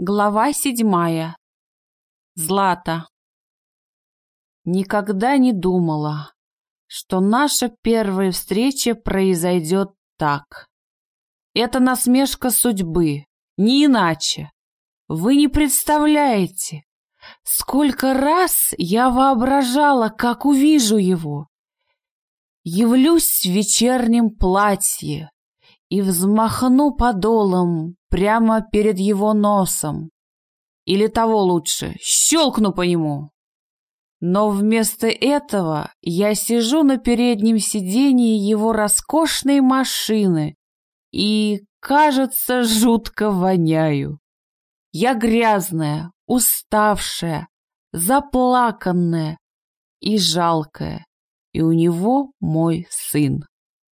Глава 7. Злата. Никогда не думала, что наша первая встреча произойдет так. Это насмешка судьбы, не иначе. Вы не представляете, сколько раз я воображала, как увижу его. Явлюсь в вечернем платье и взмахну подолом прямо перед его носом. Или того лучше, щелкну по нему. Но вместо этого я сижу на переднем сидении его роскошной машины и, кажется, жутко воняю. Я грязная, уставшая, заплаканная и жалкая, и у него мой сын.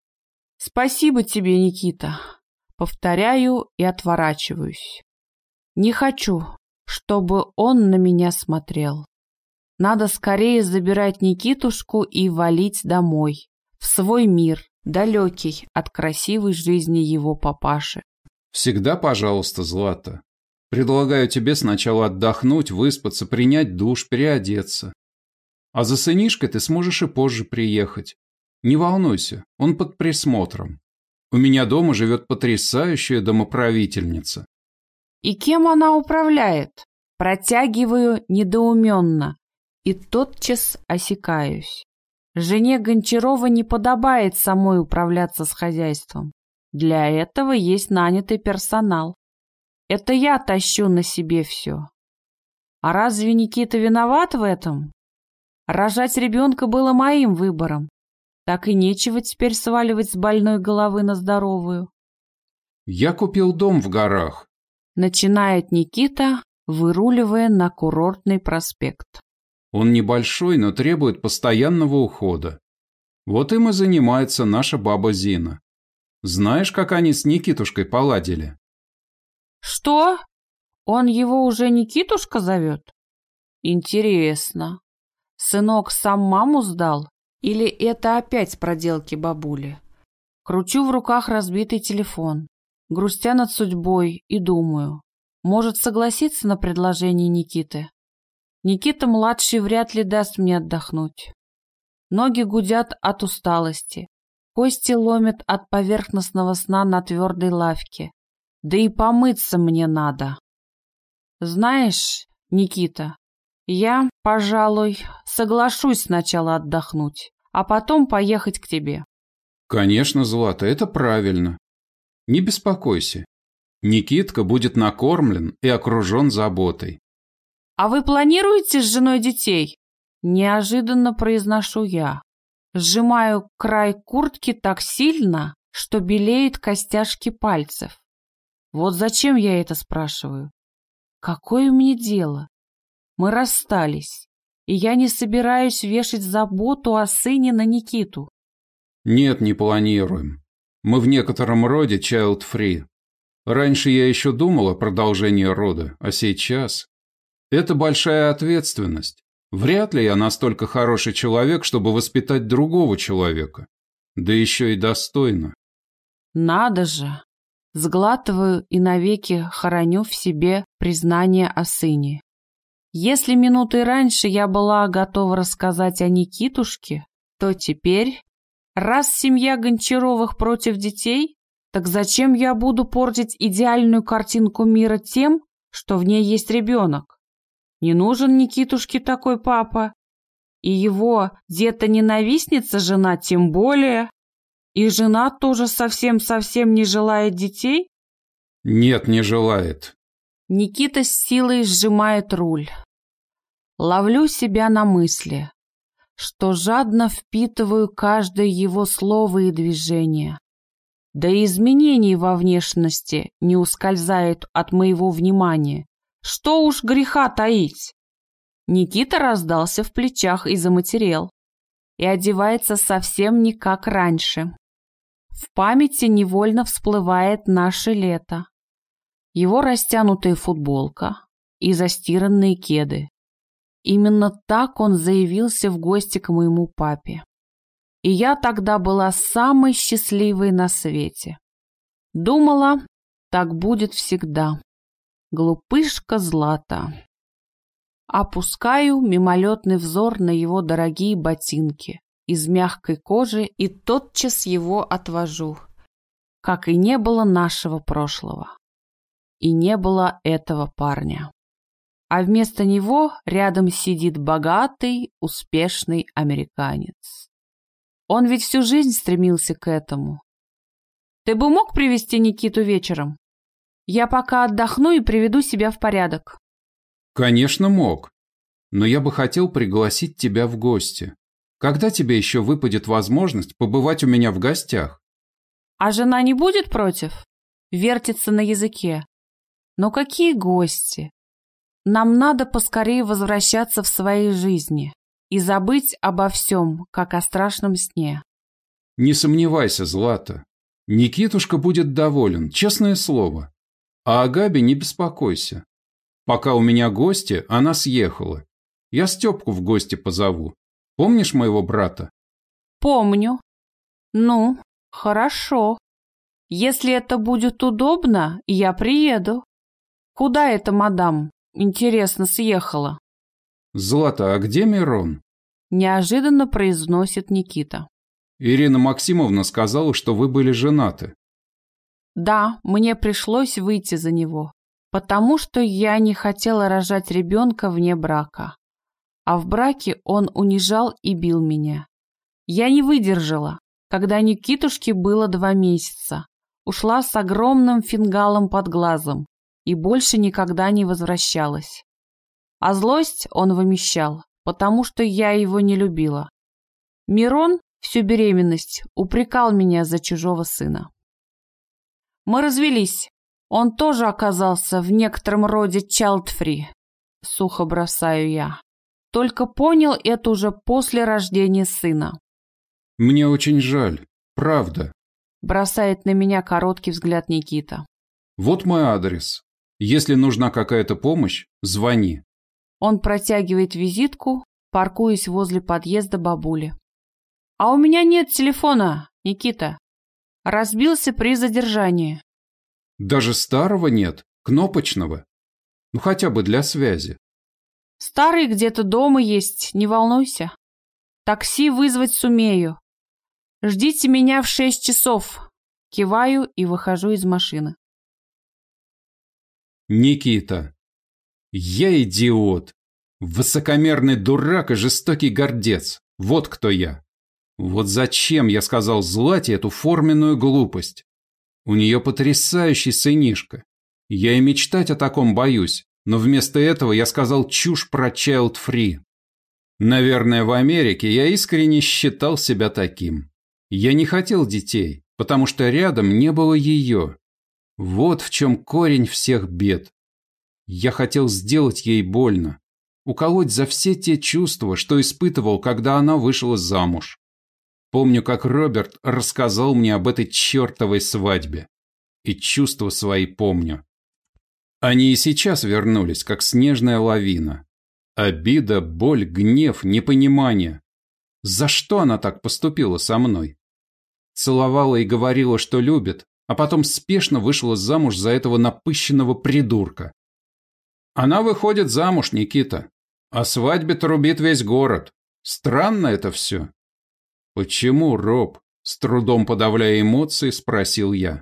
Спасибо тебе, Никита. Повторяю и отворачиваюсь. Не хочу, чтобы он на меня смотрел. Надо скорее забирать Никитушку и валить домой, в свой мир, далекий от красивой жизни его папаши. Всегда пожалуйста, Злата. Предлагаю тебе сначала отдохнуть, выспаться, принять душ, переодеться. А за сынишкой ты сможешь и позже приехать. Не волнуйся, он под присмотром. У меня дома живет потрясающая домоправительница. И кем она управляет? Протягиваю недоуменно и тотчас осекаюсь. Жене Гончарова не подобает самой управляться с хозяйством. Для этого есть нанятый персонал. Это я тащу на себе все. А разве Никита виноват в этом? Рожать ребенка было моим выбором. Так и нечего теперь сваливать с больной головы на здоровую. Я купил дом в горах. Начинает Никита, выруливая на Курортный проспект. Он небольшой, но требует постоянного ухода. Вот им и занимается наша баба Зина. Знаешь, как они с Никитушкой поладили? Что? Он его уже Никитушка зовет? Интересно. Сынок сам маму сдал? Или это опять проделки бабули? Кручу в руках разбитый телефон, грустя над судьбой, и думаю, может согласиться на предложение Никиты? Никита-младший вряд ли даст мне отдохнуть. Ноги гудят от усталости, кости ломят от поверхностного сна на твердой лавке. Да и помыться мне надо. Знаешь, Никита, я, пожалуй, соглашусь сначала отдохнуть, а потом поехать к тебе. Конечно, Злата, это правильно. Не беспокойся. Никитка будет накормлен и окружен заботой. А вы планируете с женой детей? Неожиданно произношу я. Сжимаю край куртки так сильно, что белеют костяшки пальцев. Вот зачем я это спрашиваю? Какое мне дело? Мы расстались, и я не собираюсь вешать заботу о сыне на Никиту. Нет, не планируем. Мы в некотором роде child-free. Раньше я еще думал о продолжении рода, а сейчас... Это большая ответственность. Вряд ли я настолько хороший человек, чтобы воспитать другого человека. Да еще и достойно. Надо же! Сглатываю и навеки хороню в себе признание о сыне. Если минутой раньше я была готова рассказать о Никитушке, то теперь, раз семья Гончаровых против детей, так зачем я буду портить идеальную картинку мира тем, что в ней есть ребенок? Не нужен Никитушке такой папа. И его дето-ненавистница жена тем более. И жена тоже совсем-совсем не желает детей? Нет, не желает. Никита с силой сжимает руль. Ловлю себя на мысли, что жадно впитываю каждое его слово и движение. Да и изменений во внешности не ускользает от моего внимания. Что уж греха таить. Никита раздался в плечах и заматерел. И одевается совсем не как раньше. В памяти невольно всплывает наше лето. Его растянутая футболка и застиранные кеды. Именно так он заявился в гости к моему папе. И я тогда была самой счастливой на свете. Думала, так будет всегда. Глупышка Злата. Опускаю мимолетный взор на его дорогие ботинки из мягкой кожи и тотчас его отвожу. Как и не было нашего прошлого. И не было этого парня. А вместо него рядом сидит богатый, успешный американец. Он ведь всю жизнь стремился к этому. Ты бы мог привезти Никиту вечером? Я пока отдохну и приведу себя в порядок. Конечно, мог. Но я бы хотел пригласить тебя в гости. Когда тебе еще выпадет возможность побывать у меня в гостях? А жена не будет против? Вертится на языке. Но какие гости? Нам надо поскорее возвращаться в свои жизни и забыть обо всем, как о страшном сне. Не сомневайся, Злата. Никитушка будет доволен, честное слово. А о Габе не беспокойся. Пока у меня гости, она съехала. Я Степку в гости позову. Помнишь моего брата? Помню. Ну, хорошо. Если это будет удобно, я приеду. Куда эта мадам, интересно, съехала? Злата, а где Мирон? Неожиданно произносит Никита. Ирина Максимовна сказала, что вы были женаты. Да, мне пришлось выйти за него, потому что я не хотела рожать ребенка вне брака. А в браке он унижал и бил меня. Я не выдержала, когда Никитушке было 2 месяца. Ушла с огромным фингалом под глазом и больше никогда не возвращалась. А злость он вымещал, потому что я его не любила. Мирон всю беременность упрекал меня за чужого сына. Мы развелись. Он тоже оказался в некотором роде child-free. Сухо бросаю я. Только понял это уже после рождения сына. Мне очень жаль, правда. Бросает на меня короткий взгляд Никита. Вот мой адрес. Если нужна какая-то помощь, звони. Он протягивает визитку, паркуясь возле подъезда бабули. А у меня нет телефона, Никита. Разбился при задержании. Даже старого нет, кнопочного. Ну хотя бы для связи. Старый где-то дома есть, не волнуйся. Такси вызвать сумею. Ждите меня в 6 часов. Киваю и выхожу из машины. Никита. Я идиот. Высокомерный дурак и жестокий гордец. Вот кто я. Вот зачем я сказал Злате эту форменную глупость. У нее потрясающий сынишка. Я и мечтать о таком боюсь, но вместо этого я сказал чушь про child-free. Наверное, в Америке я искренне считал себя таким. Я не хотел детей, потому что рядом не было ее. Вот в чем корень всех бед. Я хотел сделать ей больно, уколоть за все те чувства, что испытывал, когда она вышла замуж. Помню, как Роберт рассказал мне об этой чертовой свадьбе. И чувства свои помню. Они и сейчас вернулись, как снежная лавина. Обида, боль, гнев, непонимание. За что она так поступила со мной? Целовала и говорила, что любит, а потом спешно вышла замуж за этого напыщенного придурка. Она выходит замуж, Никита. О свадьбе трубит весь город. Странно это все. Почему, Роб? С трудом подавляя эмоции, спросил я.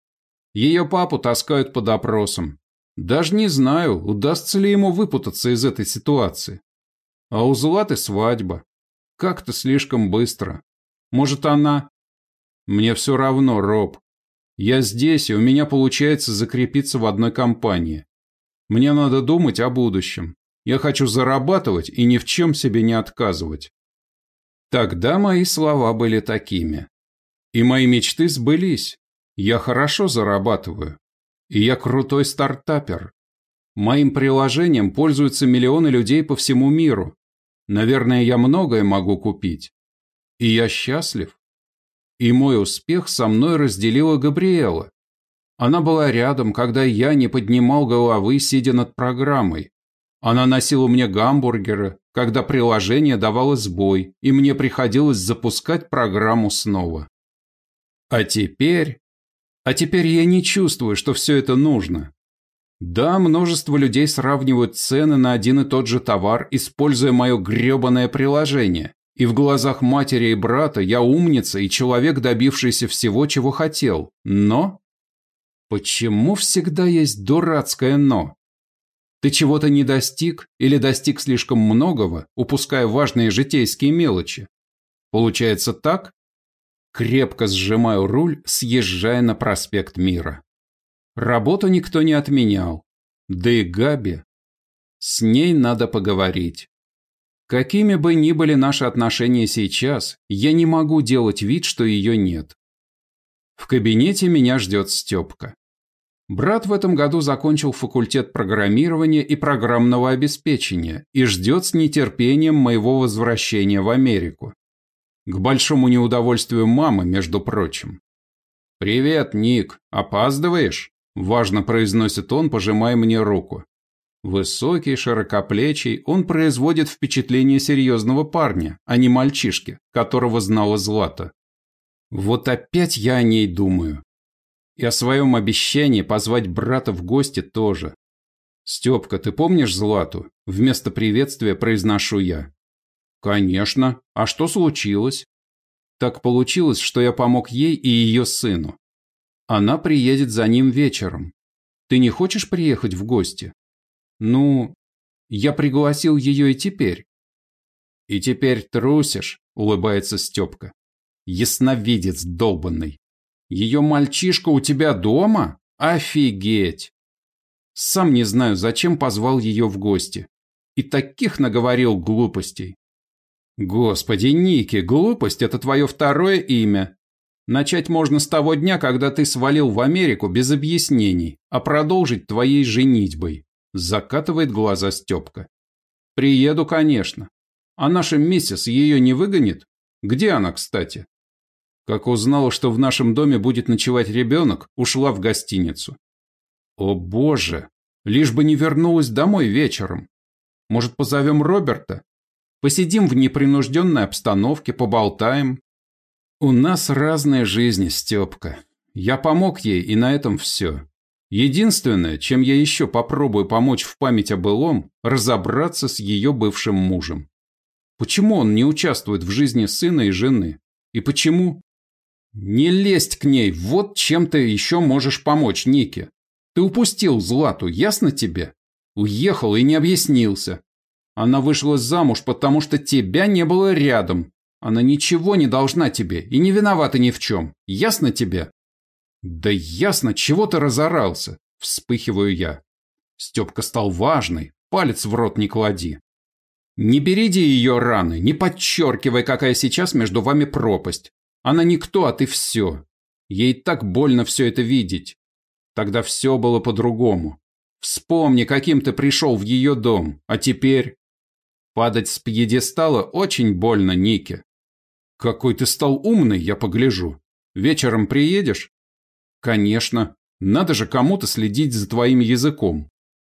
Ее папу таскают под допросом. Даже не знаю, удастся ли ему выпутаться из этой ситуации. А у Златы свадьба. Как-то слишком быстро. Может, она... Мне все равно, Роб. Я здесь, и у меня получается закрепиться в одной компании. Мне надо думать о будущем. Я хочу зарабатывать и ни в чем себе не отказывать. Тогда мои слова были такими. И мои мечты сбылись. Я хорошо зарабатываю. И я крутой стартапер. Моим приложением пользуются миллионы людей по всему миру. Наверное, я многое могу купить. И я счастлив. И мой успех со мной разделила Габриэла. Она была рядом, когда я не поднимал головы, сидя над программой. Она носила мне гамбургеры, когда приложение давало сбой, и мне приходилось запускать программу снова. А теперь я не чувствую, что все это нужно. Да, множество людей сравнивают цены на один и тот же товар, используя мое гребаное приложение. И в глазах матери и брата я умница и человек, добившийся всего, чего хотел. Но... Почему всегда есть дурацкое «но»? Ты чего-то не достиг или достиг слишком многого, упуская важные житейские мелочи? Получается так? Крепко сжимаю руль, съезжая на проспект Мира. Работу никто не отменял. Да и Габи. С ней надо поговорить. Какими бы ни были наши отношения сейчас, я не могу делать вид, что ее нет. В кабинете меня ждет Степка. Брат в этом году закончил факультет программирования и программного обеспечения и ждет с нетерпением моего возвращения в Америку. К большому неудовольствию мамы, между прочим. «Привет, Ник, опаздываешь?» – важно произносит он, пожимая мне руку. Высокий, широкоплечий, он производит впечатление серьезного парня, а не мальчишки, которого знала Злата. Вот опять я о ней думаю. И о своем обещании позвать брата в гости тоже. «Степка, ты помнишь Злату?» Вместо приветствия произношу я. «Конечно. А что случилось?» Так получилось, что я помог ей и ее сыну. Она приедет за ним вечером. Ты не хочешь приехать в гости? Ну, я пригласил ее и теперь. И теперь трусишь, улыбается Степка. Ясновидец долбанный. Ее мальчишка у тебя дома? Офигеть! Сам не знаю, зачем позвал ее в гости. И таких наговорил глупостей. Господи, Ники, глупость – это твое второе имя. Начать можно с того дня, когда ты свалил в Америку без объяснений, а продолжить твоей женитьбой. Закатывает глаза Степка. Приеду, конечно. А наша миссис ее не выгонит? Где она, кстати? Как узнала, что в нашем доме будет ночевать ребенок, ушла в гостиницу. О боже, лишь бы не вернулась домой вечером. Может, позовем Роберта? Посидим в непринужденной обстановке, поболтаем. У нас разные жизни, Степка. Я помог ей, и на этом все. Единственное, чем я еще попробую помочь в память о былом, разобраться с ее бывшим мужем. Почему он не участвует в жизни сына и жены? И почему? Не лезть к ней, вот чем ты еще можешь помочь, Нике. Ты упустил Злату, ясно тебе? Уехал и не объяснился. Она вышла замуж, потому что тебя не было рядом. Она ничего не должна тебе и не виновата ни в чем. Ясно тебе? Да ясно, чего ты разорался, вспыхиваю я. Степка стал важный, палец в рот не клади. Не береди ее раны, не подчеркивай, какая сейчас между вами пропасть. Она никто, а ты все. Ей так больно все это видеть. Тогда все было по-другому. Вспомни, каким ты пришел в ее дом, а теперь... Падать с пьедестала очень больно, Нике. Какой ты стал умный, я погляжу. Вечером приедешь? Конечно. Надо же кому-то следить за твоим языком.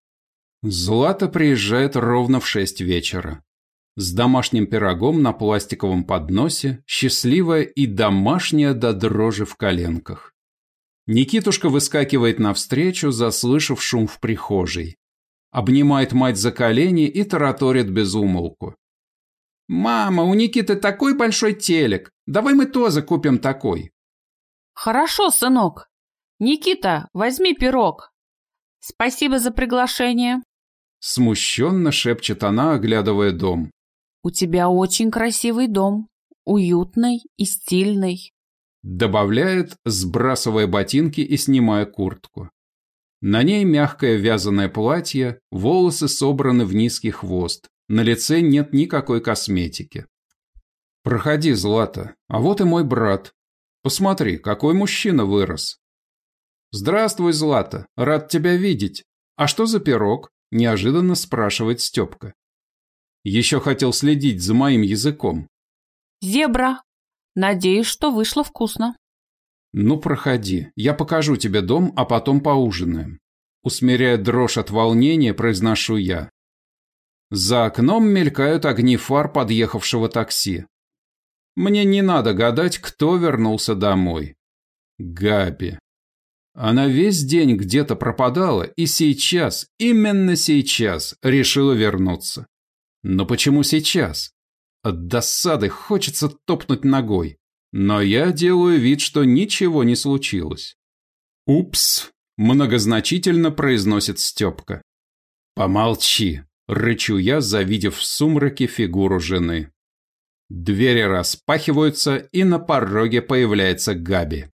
Злата приезжает ровно в 6 вечера. С домашним пирогом на пластиковом подносе, счастливая и домашняя до дрожи в коленках. Никитушка выскакивает навстречу, заслышав шум в прихожей. Обнимает мать за колени и тараторит без умолку. «Мама, у Никиты такой большой телек. Давай мы тоже купим такой». «Хорошо, сынок. Никита, возьми пирог. Спасибо за приглашение». Смущенно шепчет она, оглядывая дом. «У тебя очень красивый дом. Уютный и стильный». Добавляет, сбрасывая ботинки и снимая куртку. На ней мягкое вязаное платье, волосы собраны в низкий хвост. На лице нет никакой косметики. «Проходи, Злата, а вот и мой брат. Посмотри, какой мужчина вырос». «Здравствуй, Злата, рад тебя видеть. А что за пирог?» – неожиданно спрашивает Степка. Еще хотел следить за моим языком. «Зебра. Надеюсь, что вышло вкусно». «Ну, проходи, я покажу тебе дом, а потом поужинаем». Усмиряя дрожь от волнения, произношу я. За окном мелькают огни фар подъехавшего такси. Мне не надо гадать, кто вернулся домой. Габи. Она весь день где-то пропадала и сейчас, именно сейчас, решила вернуться. Но почему сейчас? От досады хочется топнуть ногой, но я делаю вид, что ничего не случилось. «Упс», – многозначительно произносит Степка. «Помолчи», – рычу я, завидев в сумраке фигуру жены. Двери распахиваются, и на пороге появляется Габи.